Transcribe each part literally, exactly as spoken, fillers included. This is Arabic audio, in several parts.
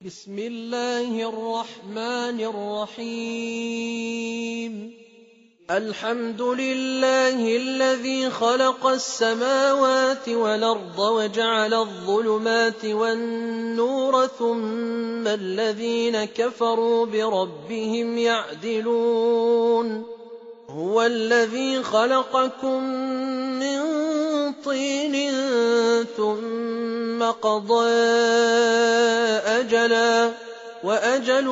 بسم الله الرحمن الرحيم الحمد لله الذي خلق السماوات والأرض وجعل الظلمات والنور ثم الذين كفروا بربهم يعدلون هو الذي خلقكم من طين ثم قضى أجلا وأجل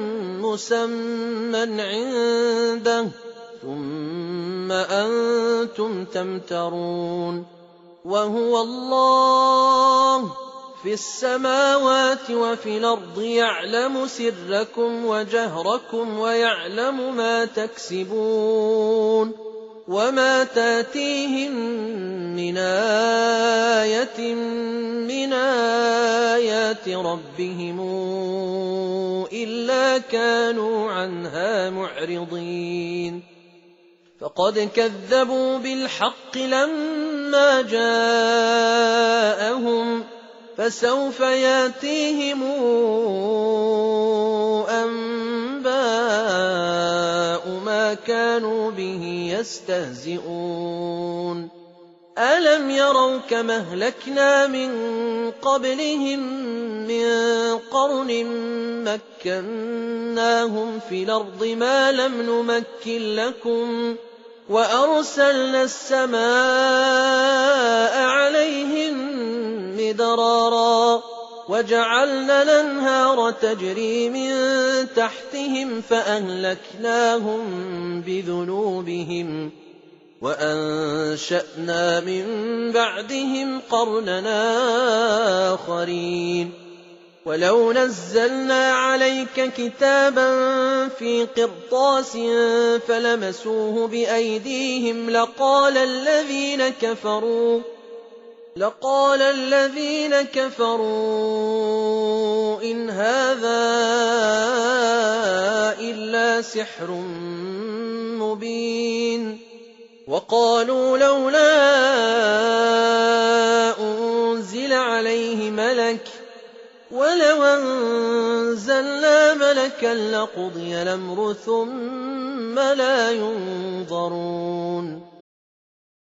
مسمى عنده ثم أنتم تمترون وهو الله في السماوات وفي الأرض يعلم سركم وجهركم ويعلم ما تكسبون وما تاتيهم من آية من آيات ربهم إلا كانوا عنها معرضين فقد كذبوا بالحق لما جاءهم فسوف ياتيهم أنباء ما كانوا به يستهزئون ألم يروا كما أهلكنا من قبلهم من قرن مكناهم في الأرض ما لم نمكن لكم وأرسلنا السماء عليهم مدرارا وجعلنا الأنهار تجري من تحتهم فأهلكناهم بذنوبهم وأنشأنا من بعدهم قرننا آخرين ولو نزلنا عليك كتابا في قرطاس فلمسوه بأيديهم لقال الذين كفروا لقال الذين كفروا إن هذا إلا سحر مبين وقالوا لولا أنزل عليه ملك ولو أنزلنا ملكا لقضي الأمر ثم لا ينظرون